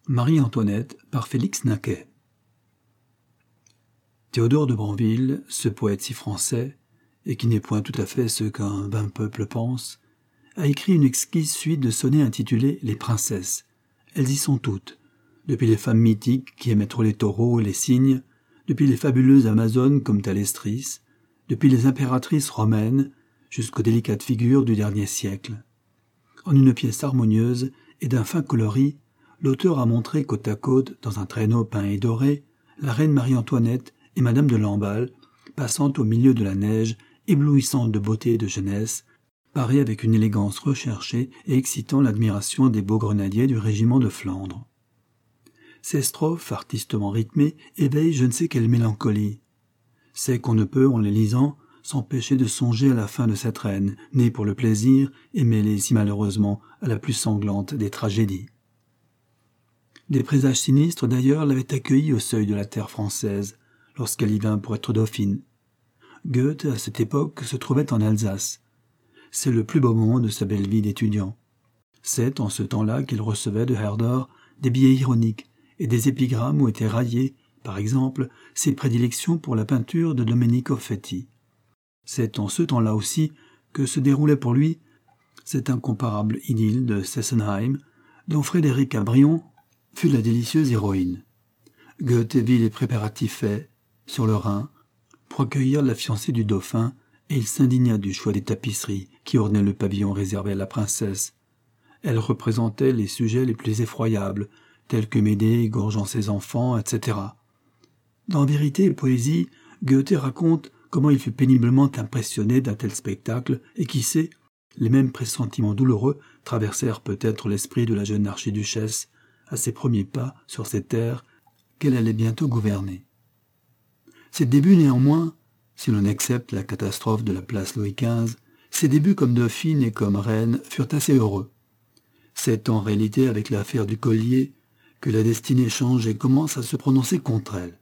Marie-Antoinette par Félix Naquet. Théodore de Banville, ce poète si français, et qui n'est point tout à fait ce qu'un vain peuple pense, a écrit une exquise suite de sonnets intitulés « Les princesses ». Elles y sont toutes, depuis les femmes mythiques qui aimaient trop les taureaux et les cygnes, depuis les fabuleuses amazones comme Thalestris, depuis les impératrices romaines, jusqu'aux délicates figures du dernier siècle. En une pièce harmonieuse et d'un fin coloris, l'auteur a montré côte à côte, dans un traîneau peint et doré, la reine Marie-Antoinette et Madame de Lamballe, passant au milieu de la neige, éblouissante de beauté et de jeunesse, parée avec une élégance recherchée et excitant l'admiration des beaux grenadiers du régiment de Flandre. Ces strophes, artistement rythmées, éveillent je ne sais quelle mélancolie. C'est qu'on ne peut, en les lisant, s'empêcher de songer à la fin de cette reine, née pour le plaisir et mêlée si malheureusement à la plus sanglante des tragédies. Des présages sinistres d'ailleurs l'avaient accueillie au seuil de la terre française, lorsqu'elle y vint pour être dauphine. Goethe, à cette époque, se trouvait en Alsace. C'est le plus beau moment de sa belle vie d'étudiant. C'est en ce temps-là qu'il recevait de Herder des billets ironiques et des épigrammes où étaient raillées, par exemple, ses prédilections pour la peinture de Domenico Fetti. C'est en ce temps-là aussi que se déroulait pour lui cette incomparable idylle de Sesenheim, dont Frédéric Abrion fut la délicieuse héroïne. Goethe vit les préparatifs faits, sur le Rhin, pour accueillir la fiancée du dauphin, et il s'indigna du choix des tapisseries qui ornaient le pavillon réservé à la princesse. Elles représentaient les sujets les plus effroyables, tels que Médée égorgeant ses enfants, etc. Dans Vérité et Poésie, Goethe raconte comment il fut péniblement impressionné d'un tel spectacle, et qui sait, les mêmes pressentiments douloureux traversèrent peut-être l'esprit de la jeune archiduchesse, à ses premiers pas sur ces terres qu'elle allait bientôt gouverner. Ses débuts néanmoins, si l'on accepte la catastrophe de la place Louis XV, ses débuts comme dauphine et comme reine furent assez heureux. C'est en réalité avec l'affaire du collier que la destinée change et commence à se prononcer contre elle.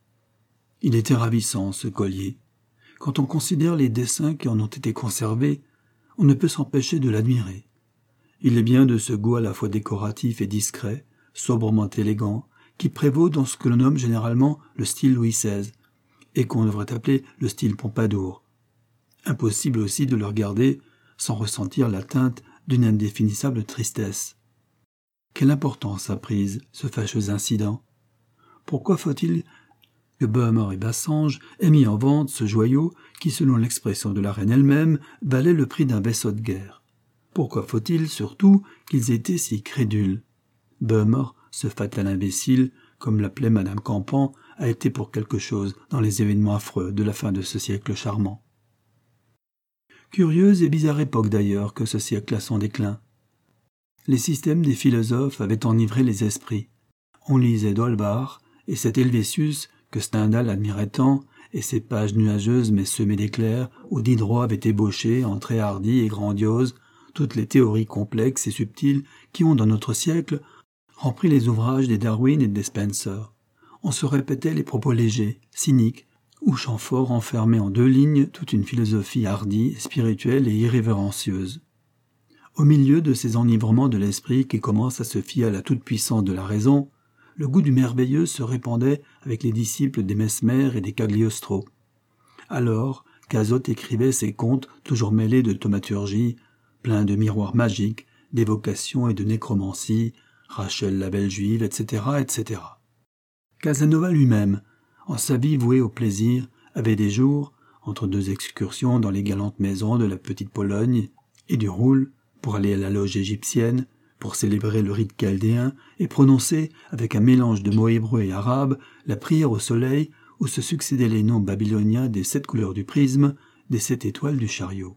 Il était ravissant, ce collier. Quand on considère les dessins qui en ont été conservés, on ne peut s'empêcher de l'admirer. Il est bien de ce goût à la fois décoratif et discret, sobrement élégant, qui prévaut dans ce que l'on nomme généralement le style Louis XVI, et qu'on devrait appeler le style Pompadour. Impossible aussi de le regarder sans ressentir la teinte d'une indéfinissable tristesse. Quelle importance a prise ce fâcheux incident? Pourquoi faut-il que Bohémond et Bassange aient mis en vente ce joyau qui, selon l'expression de la reine elle-même, valait le prix d'un vaisseau de guerre? Pourquoi faut-il, surtout, qu'ils aient été si crédules? Bohémond, ce fatal imbécile, comme l'appelait Madame Campan, a été pour quelque chose dans les événements affreux de la fin de ce siècle charmant. Curieuse et bizarre époque d'ailleurs que ce siècle à son déclin. Les systèmes des philosophes avaient enivré les esprits. On lisait d'Holbach et cet Helvétius que Stendhal admirait tant, et ces pages nuageuses mais semées d'éclairs où Diderot avait ébauché, en traits hardis et grandioses, toutes les théories complexes et subtiles qui ont dans notre siècle rempli les ouvrages des Darwin et des Spencer. On se répétait les propos légers, cyniques, ou chants forts enfermés en 2 lignes toute une philosophie hardie, spirituelle et irrévérencieuse. Au milieu de ces enivrements de l'esprit qui commencent à se fier à la toute-puissance de la raison, le goût du merveilleux se répandait avec les disciples des Mesmer et des Cagliostro. Alors qu'Azote écrivait ses contes toujours mêlés de thaumaturgie, pleins de miroirs magiques, d'évocations et de nécromancie, Rachel la belle juive, etc., etc. Casanova lui-même, en sa vie vouée au plaisir, avait des jours, entre 2 excursions dans les galantes maisons de la petite Pologne et du Roule, pour aller à la loge égyptienne, pour célébrer le rite chaldéen et prononcer, avec un mélange de mots hébreux et arabes, la prière au soleil où se succédaient les noms babyloniens des 7 couleurs du prisme, des 7 étoiles du chariot.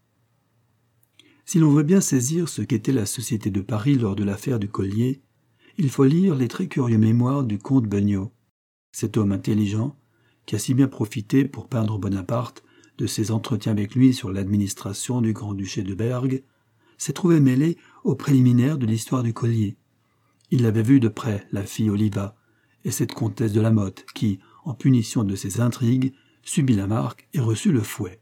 Si l'on veut bien saisir ce qu'était la société de Paris lors de l'affaire du collier, il faut lire les très curieux mémoires du comte Beugnot, cet homme intelligent qui a si bien profité pour peindre Bonaparte de ses entretiens avec lui sur l'administration du grand-duché de Berg, s'est trouvé mêlé aux préliminaires de l'histoire du collier. Il avait vu de près la fille Oliva et cette comtesse de Lamotte qui, en punition de ses intrigues, subit la marque et reçut le fouet.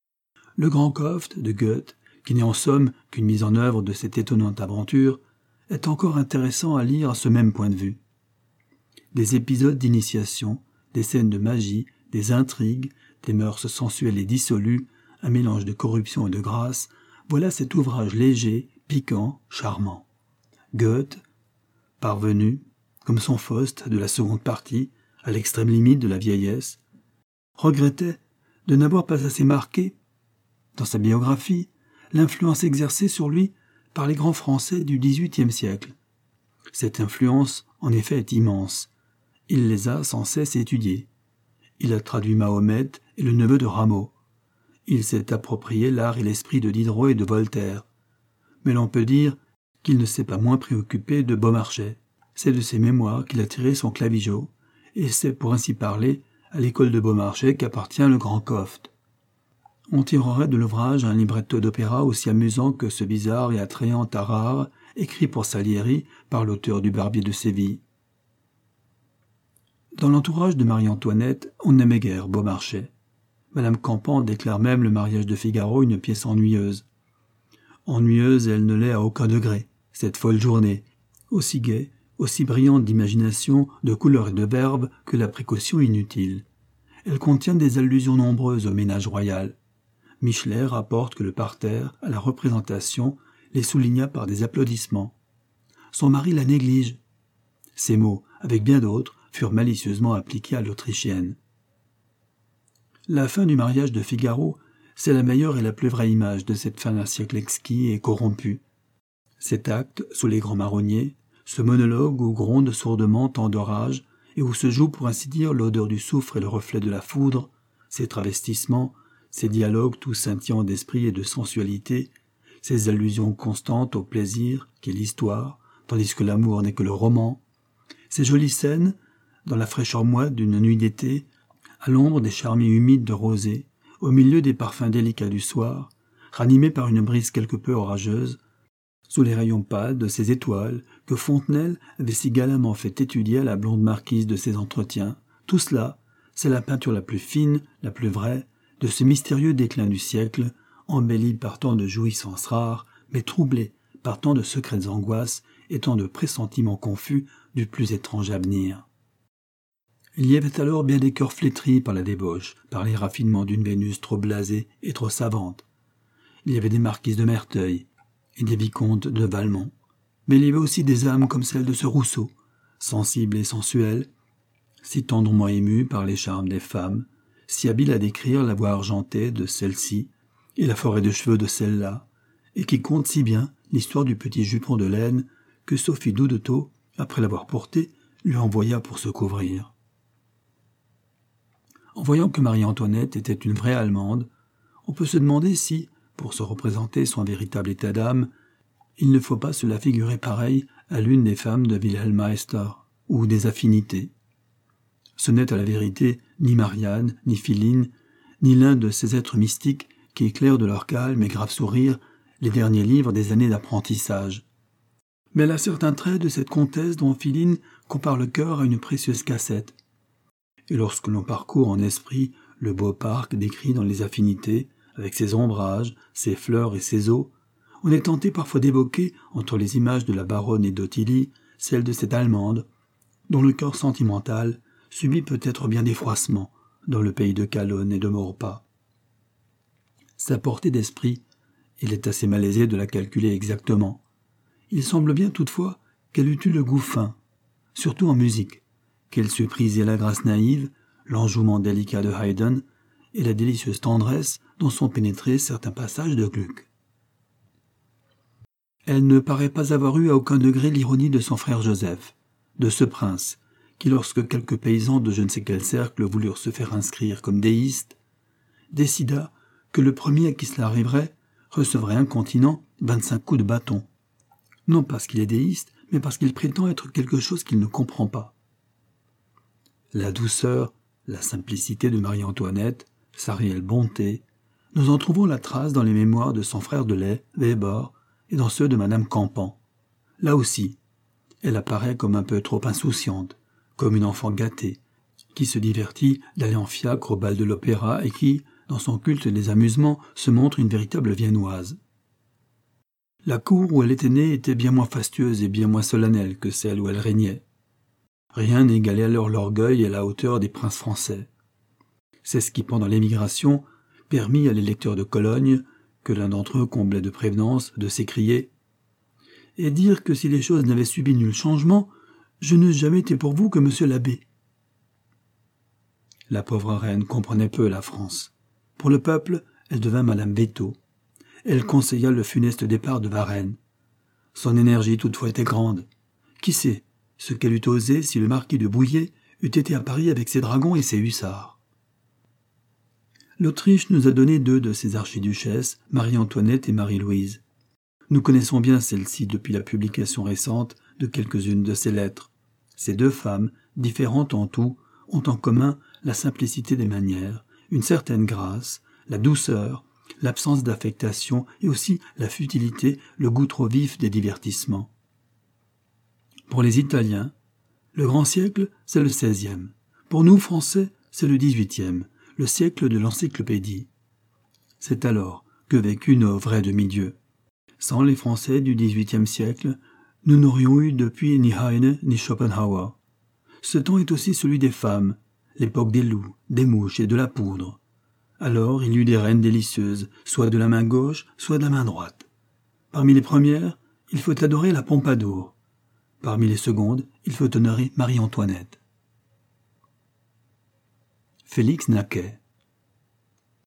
Le Grand Coft de Goethe, qui n'est en somme qu'une mise en œuvre de cette étonnante aventure, est encore intéressant à lire à ce même point de vue. Des épisodes d'initiation, des scènes de magie, des intrigues, des mœurs sensuelles et dissolues, un mélange de corruption et de grâce, voilà cet ouvrage léger, piquant, charmant. Goethe, parvenu, comme son Faust de la seconde partie, à l'extrême limite de la vieillesse, regrettait de n'avoir pas assez marqué, dans sa biographie, l'influence exercée sur lui par les grands Français du XVIIIe siècle. Cette influence, en effet, est immense. Il les a sans cesse étudiés. Il a traduit Mahomet et le neveu de Rameau. Il s'est approprié l'art et l'esprit de Diderot et de Voltaire. Mais l'on peut dire qu'il ne s'est pas moins préoccupé de Beaumarchais. C'est de ses mémoires qu'il a tiré son clavigeau, et c'est, pour ainsi parler, à l'école de Beaumarchais qu'appartient le Grand Coft. On tirerait de l'ouvrage un libretto d'opéra aussi amusant que ce bizarre et attrayant Tarare, écrit pour Salieri par l'auteur du Barbier de Séville. Dans l'entourage de Marie-Antoinette, on n'aimait guère Beaumarchais. Madame Campan déclare même le mariage de Figaro une pièce ennuyeuse. Ennuyeuse, elle ne l'est à aucun degré, cette folle journée, aussi gaie, aussi brillante d'imagination, de couleurs et de verbes que la précaution inutile. Elle contient des allusions nombreuses au ménage royal. Michelet rapporte que le parterre, à la représentation, les souligna par des applaudissements. Son mari la néglige. Ces mots, avec bien d'autres, furent malicieusement appliqués à l'Autrichienne. La fin du mariage de Figaro, c'est la meilleure et la plus vraie image de cette fin d'un siècle exquis et corrompu. Cet acte, sous les grands marronniers, ce monologue où gronde sourdement tant d'orage, et où se joue pour ainsi dire l'odeur du soufre et le reflet de la foudre, ces travestissements, ces dialogues tout scintillants d'esprit et de sensualité, ces allusions constantes au plaisir qu'est l'histoire, tandis que l'amour n'est que le roman, ces jolies scènes, dans la fraîcheur moite d'une nuit d'été, à l'ombre des charmilles humides de rosée, au milieu des parfums délicats du soir, ranimés par une brise quelque peu orageuse, sous les rayons pâles de ces étoiles que Fontenelle avait si galamment fait étudier à la blonde marquise de ses entretiens, tout cela, c'est la peinture la plus fine, la plus vraie, de ce mystérieux déclin du siècle, embelli par tant de jouissances rares, mais troublé par tant de secrètes angoisses et tant de pressentiments confus du plus étrange avenir. Il y avait alors bien des cœurs flétris par la débauche, par les raffinements d'une Vénus trop blasée et trop savante. Il y avait des marquises de Merteuil et des vicomtes de Valmont. Mais il y avait aussi des âmes comme celle de ce Rousseau, sensible et sensuelle, si tendrement émue par les charmes des femmes, si habile à décrire la voix argentée de celle-ci et la forêt de cheveux de celle-là, et qui conte si bien l'histoire du petit jupon de laine que Sophie Doudetot, après l'avoir porté, lui envoya pour se couvrir. En voyant que Marie-Antoinette était une vraie Allemande, on peut se demander si, pour se représenter son véritable état d'âme, il ne faut pas se la figurer pareille à l'une des femmes de Wilhelm Meister, ou des Affinités. Ce n'est à la vérité ni Marianne, ni Philine, ni l'un de ces êtres mystiques qui éclairent de leur calme et grave sourire les derniers livres des années d'apprentissage. Mais elle a certains traits de cette comtesse dont Philine compare le cœur à une précieuse cassette. Et lorsque l'on parcourt en esprit le beau parc décrit dans les Affinités, avec ses ombrages, ses fleurs et ses eaux, on est tenté parfois d'évoquer, entre les images de la baronne et d'Ottilie, celle de cette Allemande, dont le cœur sentimental subit peut-être bien des froissements dans le pays de Calonne et de Maurepas. Sa portée d'esprit, il est assez malaisé de la calculer exactement. Il semble bien toutefois qu'elle eût eu le goût fin, surtout en musique, qu'elle sut priser la grâce naïve, l'enjouement délicat de Haydn et la délicieuse tendresse dont sont pénétrés certains passages de Gluck. Elle ne paraît pas avoir eu à aucun degré l'ironie de son frère Joseph, de ce prince, qui lorsque quelques paysans de je ne sais quel cercle voulurent se faire inscrire comme déistes, décida que le premier à qui cela arriverait recevrait incontinent 25 coups de bâton. Non parce qu'il est déiste, mais parce qu'il prétend être quelque chose qu'il ne comprend pas. La douceur, la simplicité de Marie-Antoinette, sa réelle bonté, nous en trouvons la trace dans les mémoires de son frère de lait, Weber, et dans ceux de Madame Campan. Là aussi, elle apparaît comme un peu trop insouciante, comme une enfant gâtée, qui se divertit d'aller en fiacre au bal de l'opéra et qui, dans son culte des amusements, se montre une véritable viennoise. La cour où elle était née était bien moins fastueuse et bien moins solennelle que celle où elle régnait. Rien n'égalait alors l'orgueil et la hauteur des princes français. C'est ce qui, pendant l'émigration, permit à l'électeur de Cologne, que l'un d'entre eux comblait de prévenance, de s'écrier « Et dire que si les choses n'avaient subi nul changement, je n'eusse jamais été pour vous que monsieur l'abbé. » La pauvre reine comprenait peu la France. Pour le peuple, elle devint Madame Veto. Elle conseilla le funeste départ de Varennes. Son énergie toutefois était grande. Qui sait ce qu'elle eût osé si le marquis de Bouillé eût été à Paris avec ses dragons et ses hussards. L'Autriche nous a donné 2 de ses archiduchesses, Marie-Antoinette et Marie-Louise. Nous connaissons bien celle-ci depuis la publication récente de quelques-unes de ses lettres. Ces 2 femmes, différentes en tout, ont en commun la simplicité des manières, une certaine grâce, la douceur, l'absence d'affectation et aussi la futilité, le goût trop vif des divertissements. Pour les Italiens, le grand siècle, c'est le XVIe. Pour nous, Français, c'est le XVIIIe, le siècle de l'encyclopédie. C'est alors que vécut nos vrais demi-dieux. Sans les Français du XVIIIe siècle, nous n'aurions eu depuis ni Heine ni Schopenhauer. Ce temps est aussi celui des femmes, l'époque des loups, des mouches et de la poudre. Alors il y eut des reines délicieuses, soit de la main gauche, soit de la main droite. Parmi les premières, il faut adorer la Pompadour. Parmi les secondes, il faut honorer Marie-Antoinette. Félix Naquet.